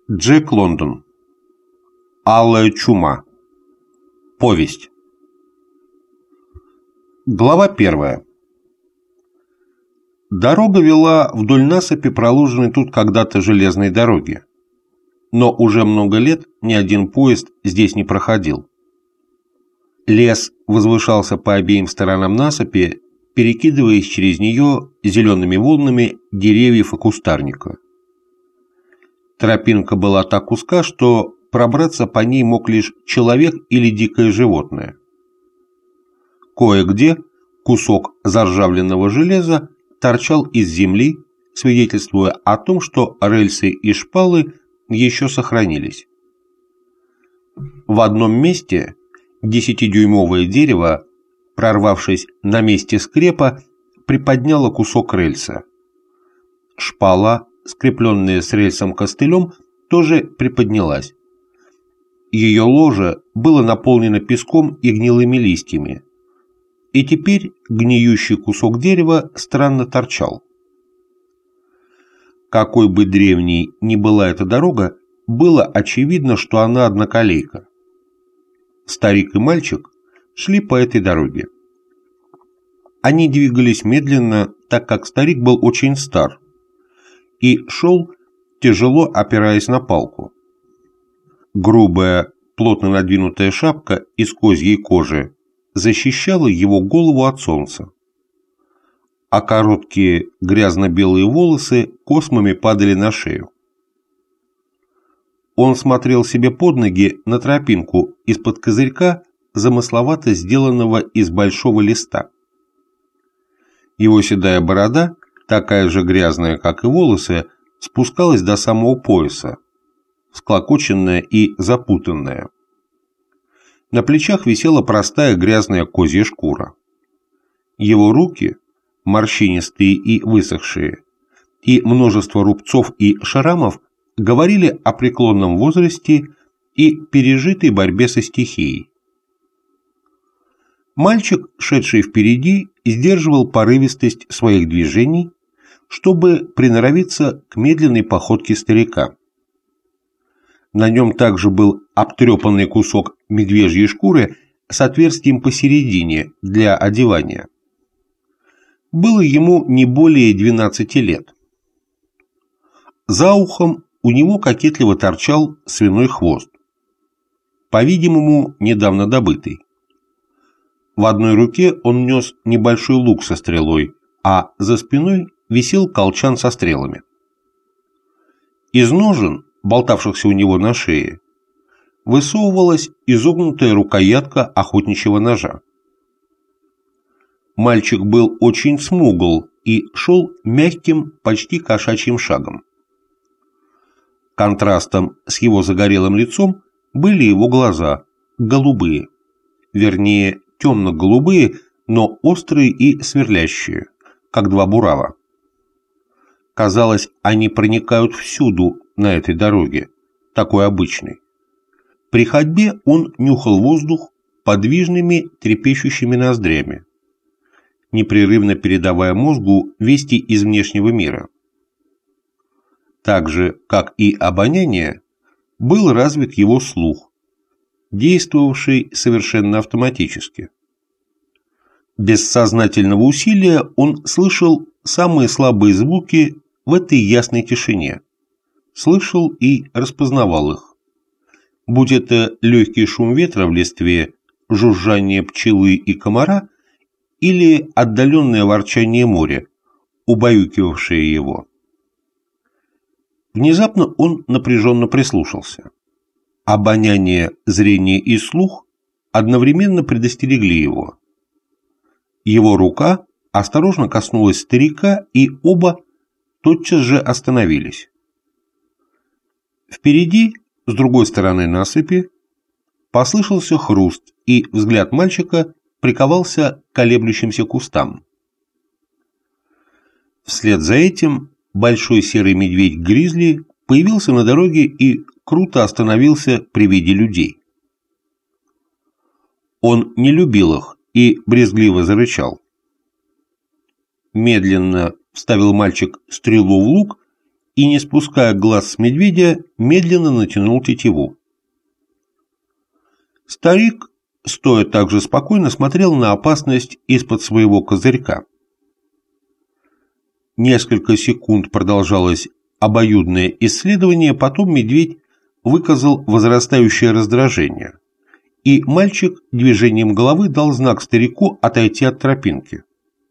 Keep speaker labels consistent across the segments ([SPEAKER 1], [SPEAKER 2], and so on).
[SPEAKER 1] Джек Лондон. Алая чума. Повесть. Глава 1. Дорога вела вдоль насыпи, проложенной тут когда-то железной дороги. Но уже много лет ни один поезд здесь не проходил. Лес возвышался по обеим сторонам насыпи, перекидываясь через нее зелеными волнами деревьев и кустарника. Тропинка была так узка, что пробраться по ней мог лишь человек или дикое животное. Кое-где кусок заржавленного железа торчал из земли, свидетельствуя о том, что рельсы и шпалы еще сохранились. В одном месте 10-дюймовое дерево, прорвавшись на месте скрепа, приподняло кусок рельса. Шпала, скрепленная с рельсом костылем, тоже приподнялась. Ее ложе было наполнено песком и гнилыми листьями, и теперь гниющий кусок дерева странно торчал. Какой бы древней ни была эта дорога, было очевидно, что она одноколейка. Старик и мальчик шли по этой дороге. Они двигались медленно, так как старик был очень стар, и шел, тяжело опираясь на палку. Грубая, плотно надвинутая шапка из козьей кожи защищала его голову от солнца, а короткие грязно-белые волосы космами падали на шею. Он смотрел себе под ноги на тропинку из-под козырька, замысловато сделанного из большого листа. Его седая борода, такая же грязная, как и волосы, спускалась до самого пояса, всклокоченная и запутанная. На плечах висела простая грязная козья шкура. Его руки, морщинистые и высохшие, и множество рубцов и шрамов говорили о преклонном возрасте и пережитой борьбе со стихией. Мальчик, шедший впереди, сдерживал порывистость своих движений, чтобы приноровиться к медленной походке старика. На нем также был обтрепанный кусок медвежьей шкуры с отверстием посередине для одевания. Было ему не более 12 лет. За ухом у него кокетливо торчал свиной хвост, по-видимому, недавно добытый. В одной руке он нес небольшой лук со стрелой, а за спиной висел колчан со стрелами. Из ножен, болтавшихся у него на шее, высовывалась изогнутая рукоятка охотничьего ножа. Мальчик был очень смугл и шел мягким, почти кошачьим шагом. Контрастом с его загорелым лицом были его глаза, голубые, вернее, темно-голубые, но острые и сверлящие, как два бурава. Казалось, они проникают всюду на этой дороге, такой обычной. При ходьбе он нюхал воздух подвижными трепещущими ноздрями, непрерывно передавая мозгу вести из внешнего мира. Так же, как и обоняние, был развит его слух, действовавший совершенно автоматически. Без сознательного усилия он слышал самые слабые звуки в этой ясной тишине, слышал и распознавал их. Будь это легкий шум ветра в листве, жужжание пчелы и комара или отдаленное ворчание моря, убаюкивавшее его. Внезапно он напряженно прислушался. Обоняние, зрение и слух одновременно предостерегли его. Его рука осторожно коснулась старика, и оба тотчас же остановились. Впереди, с другой стороны насыпи, послышался хруст, и взгляд мальчика приковался к колеблющимся кустам. Вслед за этим большой серый медведь-гризли появился на дороге и круто остановился при виде людей. Он не любил их и брезгливо зарычал. Медленно вставил мальчик стрелу в лук и, не спуская глаз с медведя, медленно натянул тетиву. Старик, стоя так же спокойно, смотрел на опасность из-под своего козырька. Несколько секунд продолжалось обоюдное исследование, потом медведь выказал возрастающее раздражение, и мальчик движением головы дал знак старику отойти от тропинки.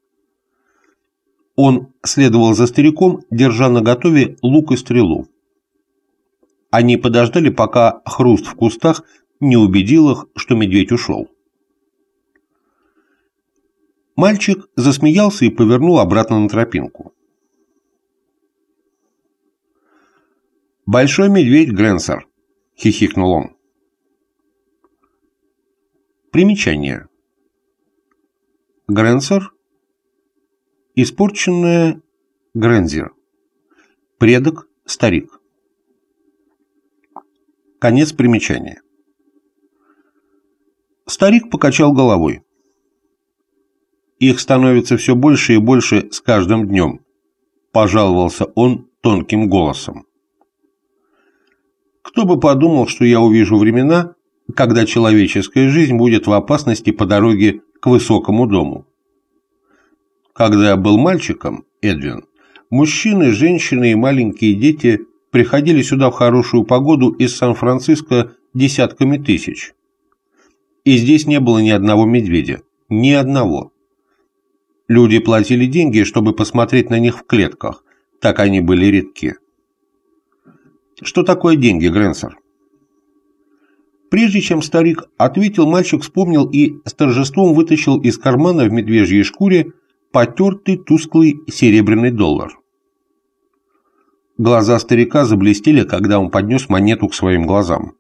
[SPEAKER 1] Он следовал за стариком, держа наготове лук и стрелу. Они подождали, пока хруст в кустах не убедил их, что медведь ушел. Мальчик засмеялся и повернул обратно на тропинку. «Большой медведь, Грэнсер!» — хихикнул он. Примечание. Грэнсер — испорченное Грэнзер. Предок — старик. Конец примечания. Старик покачал головой. «Их становится все больше и больше с каждым днем», — пожаловался он тонким голосом. «Кто бы подумал, что я увижу времена, когда человеческая жизнь будет в опасности по дороге к высокому дому. Когда я был мальчиком, Эдвин, мужчины, женщины и маленькие дети приходили сюда в хорошую погоду из Сан-Франциско десятками тысяч. И здесь не было ни одного медведя, ни одного. Люди платили деньги, чтобы посмотреть на них в клетках, так они были редки. Что такое деньги, Грэнсер?» Прежде чем старик ответил, мальчик вспомнил и с торжеством вытащил из кармана в медвежьей шкуре потертый тусклый серебряный доллар. Глаза старика заблестели, когда он поднес монету к своим глазам.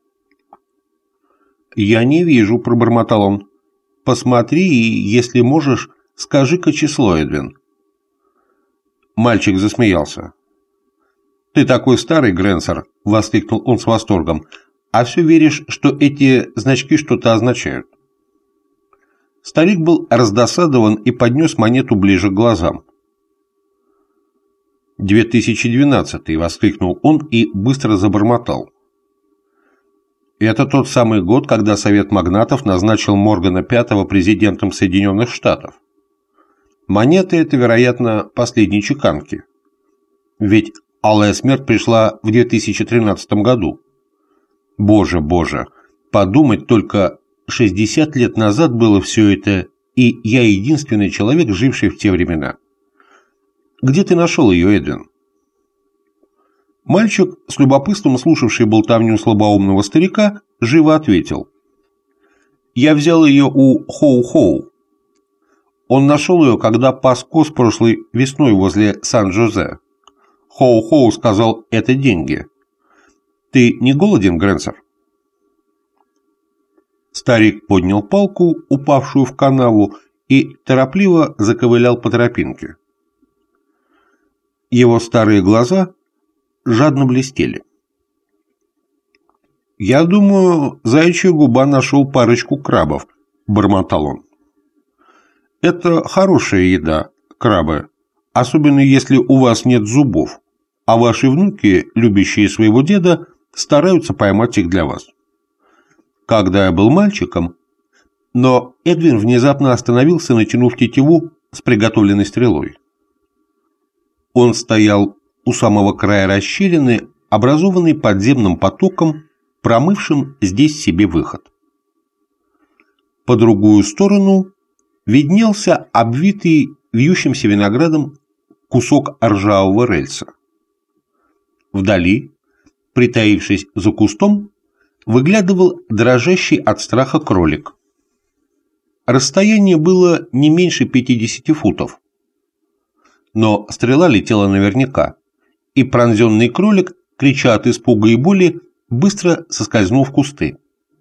[SPEAKER 1] «Я не вижу», — пробормотал он. «Посмотри и, если можешь, скажи-ка число, Эдвин». Мальчик засмеялся. «Ты такой старый, Грэнсер», — воскликнул он с восторгом, «а все веришь, что эти значки что-то означают». Старик был раздосадован и поднес монету ближе к глазам. 2012, — воскликнул он и быстро забормотал. «Это тот самый год, когда Совет магнатов назначил Моргана V президентом Соединенных Штатов. Монета эта, вероятно, последней чеканки. Ведь алая смерть пришла в 2013 году. Боже, боже, подумать только, 60 лет назад было все это, и я единственный человек, живший в те времена. Где ты нашел ее, Эдвин?» Мальчик, с любопытством слушавший болтовню слабоумного старика, живо ответил. «Я взял ее у Хоу-Хоу. Он нашел ее, когда пас коз прошлой весной возле Сан-Жозе. Хоу-Хоу сказал, это деньги. Ты не голоден, Грэнсер?» Старик поднял палку, упавшую в канаву, и торопливо заковылял по тропинке. Его старые глаза жадно блестели. «Я думаю, заячья губа нашел парочку крабов», — бормотал он. «Это хорошая еда, крабы, особенно если у вас нет зубов, а ваши внуки, любящие своего деда, стараются поймать их для вас. Когда я был мальчиком...» Но Эдвин внезапно остановился, натянув тетиву с приготовленной стрелой. Он стоял у самого края расщелины, образованной подземным потоком, промывшим здесь себе выход. По другую сторону виднелся обвитый вьющимся виноградом кусок ржавого рельса. Вдали, притаившись за кустом, выглядывал дрожащий от страха кролик. Расстояние было не меньше 50 футов. Но стрела летела наверняка, и пронзенный кролик, крича от испуга и боли, быстро соскользнул в кусты.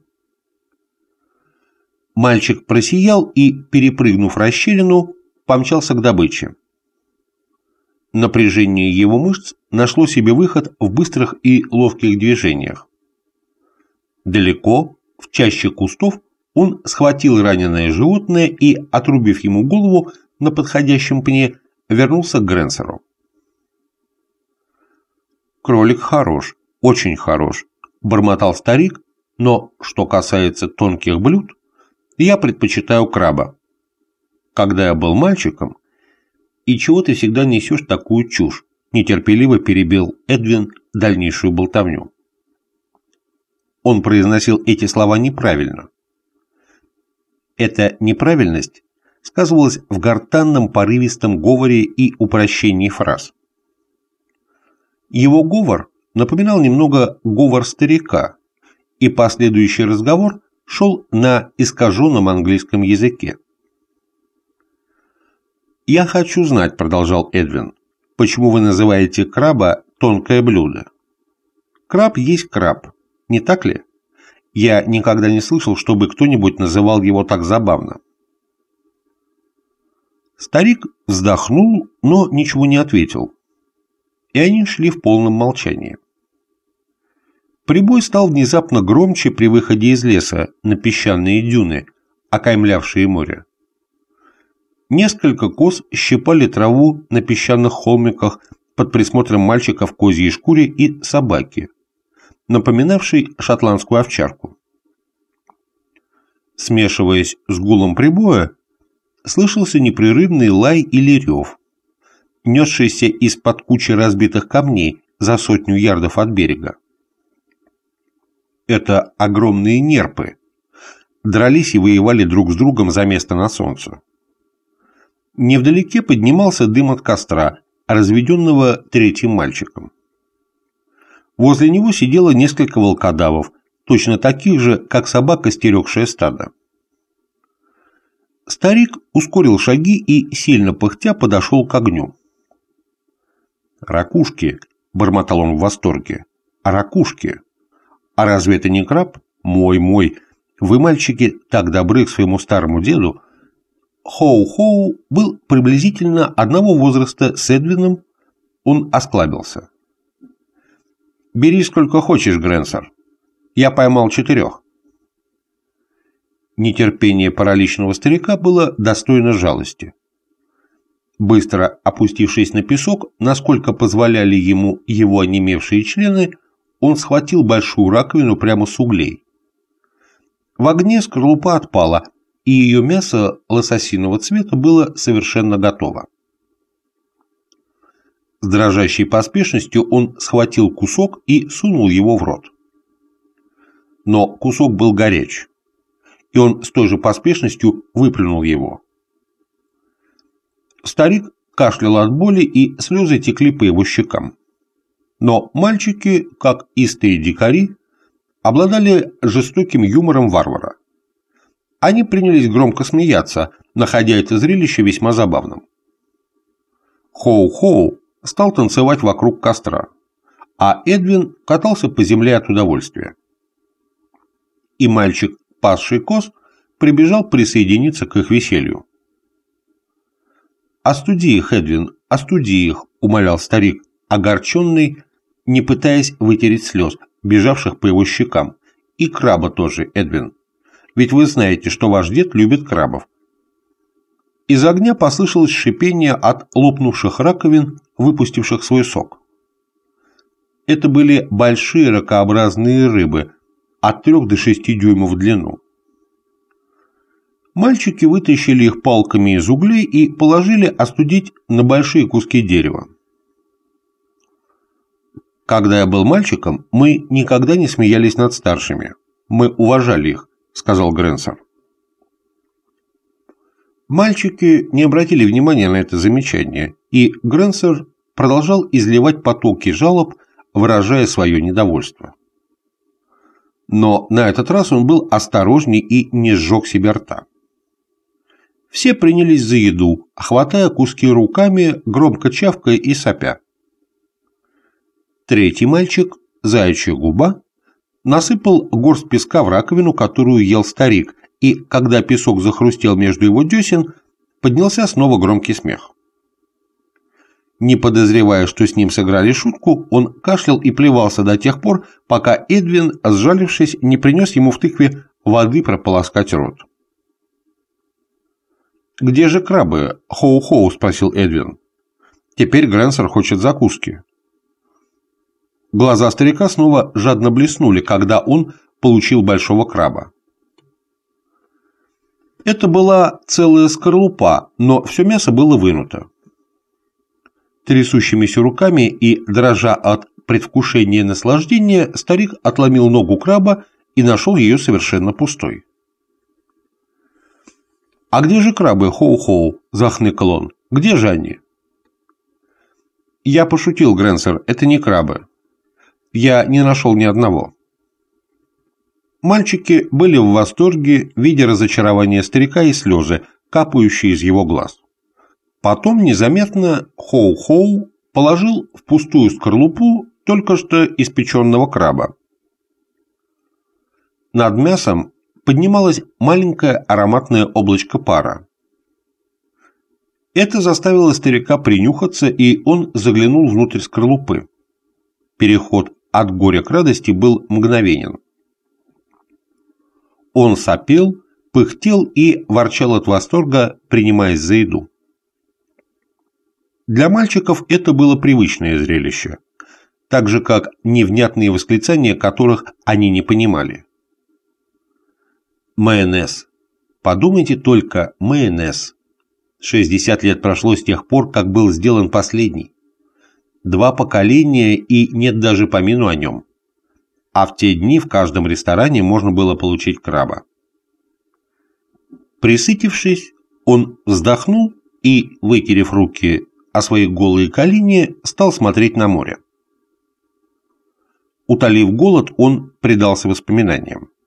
[SPEAKER 1] Мальчик просиял и, перепрыгнув расщелину, помчался к добыче. Напряжение его мышц нашло себе выход в быстрых и ловких движениях. Далеко, в чаще кустов, он схватил раненое животное и, отрубив ему голову на подходящем пне, вернулся к Грэнсеру. «Кролик хорош, очень хорош», – бормотал старик, «но, что касается тонких блюд, я предпочитаю краба. Когда я был мальчиком...» «И чего ты всегда несешь такую чушь?» – нетерпеливо перебил Эдвин дальнейшую болтовню. Он произносил эти слова неправильно. Эта неправильность сказывалась в гортанном порывистом говоре и упрощении фраз. Его говор напоминал немного говор старика, и последующий разговор шел на искаженном английском языке. «Я хочу знать, — продолжал Эдвин, — почему вы называете краба тонкое блюдо? Краб есть краб, не так ли? Я никогда не слышал, чтобы кто-нибудь называл его так забавно». Старик вздохнул, но ничего не ответил, и они шли в полном молчании. Прибой стал внезапно громче при выходе из леса на песчаные дюны, окаймлявшие море. Несколько коз щипали траву на песчаных холмиках под присмотром мальчика в козьей шкуре и собаки, напоминавшей шотландскую овчарку. Смешиваясь с гулом прибоя, слышался непрерывный лай или рев, несшийся из-под кучи разбитых камней за 100 ярдов от берега. Это огромные нерпы дрались и воевали друг с другом за место на солнце. Невдалеке поднимался дым от костра, разведенного третьим мальчиком. Возле него сидело несколько волкодавов, точно таких же, как собака, стерегшая стадо. Старик ускорил шаги и, сильно пыхтя, подошел к огню. «Ракушки!» — бормотал он в восторге. «А ракушки! А разве это не краб? Мой! Вы, мальчики, так добры к своему старому деду!» Хоу-Хоу был приблизительно одного возраста с Эдвином. Он осклабился. «Бери сколько хочешь, Грэнсер. Я поймал 4». Нетерпение параличного старика было достойно жалости. Быстро опустившись на песок, насколько позволяли ему его онемевшие члены, он схватил большую раковину прямо с углей. В огне скорлупа отпала, и ее мясо лососиного цвета было совершенно готово. С дрожащей поспешностью он схватил кусок и сунул его в рот. Но кусок был горяч, и он с той же поспешностью выплюнул его. Старик кашлял от боли, и слезы текли по его щекам. Но мальчики, как истые дикари, обладали жестоким юмором варвара. Они принялись громко смеяться, находя это зрелище весьма забавным. Хоу-Хоу стал танцевать вокруг костра, а Эдвин катался по земле от удовольствия. И мальчик, пасший коз, прибежал присоединиться к их веселью. «Остуди их, Эдвин, остуди их», — умолял старик, огорченный, не пытаясь вытереть слез, бежавших по его щекам. «И краба тоже, Эдвин. Ведь вы знаете, что ваш дед любит крабов». Из огня послышалось шипение от лопнувших раковин, выпустивших свой сок. Это были большие ракообразные рыбы от 3 до 6 дюймов в длину. Мальчики вытащили их палками из углей и положили остудить на большие куски дерева. «Когда я был мальчиком, мы никогда не смеялись над старшими. Мы уважали их», — сказал Грэнсер. Мальчики не обратили внимания на это замечание, и Грэнсер продолжал изливать потоки жалоб, выражая свое недовольство. Но на этот раз он был осторожней и не сжег себе рта. Все принялись за еду, хватая куски руками, громко чавкая и сопя. Третий мальчик, заячья губа, насыпал горсть песка в раковину, которую ел старик, и, когда песок захрустел между его десен, поднялся снова громкий смех. Не подозревая, что с ним сыграли шутку, он кашлял и плевался до тех пор, пока Эдвин, сжалившись, не принес ему в тыкве воды прополоскать рот. «Где же крабы?» — Хоу-Хоу, — спросил Эдвин. «Теперь Грэнсер хочет закуски». Глаза старика снова жадно блеснули, когда он получил большого краба. Это была целая скорлупа, но все мясо было вынуто. Трясущимися руками и дрожа от предвкушения и наслаждения, старик отломил ногу краба и нашел ее совершенно пустой. «А где же крабы, Хоу-Хоу?» – захныкал он. «Где же они?» «Я пошутил, Грэнсер, это не крабы. Я не нашел ни одного». Мальчики были в восторге, видя разочарование старика и слезы, капающие из его глаз. Потом незаметно Хоу-Хоу положил в пустую скорлупу только что испеченного краба. Над мясом поднималось маленькое ароматное облачко пара. Это заставило старика принюхаться, и он заглянул внутрь скорлупы. Переход от горя к радости был мгновенен. Он сопел, пыхтел и ворчал от восторга, принимаясь за еду. Для мальчиков это было привычное зрелище, так же как невнятные восклицания, которых они не понимали. Майонез. Подумайте только, майонез. 60 лет прошло с тех пор, как был сделан последний. 2 поколения, и нет даже помину о нем. А в те дни в каждом ресторане можно было получить краба. Присытившись, он вздохнул и, вытерев руки о свои голые колени, стал смотреть на море. Утолив голод, он предался воспоминаниям.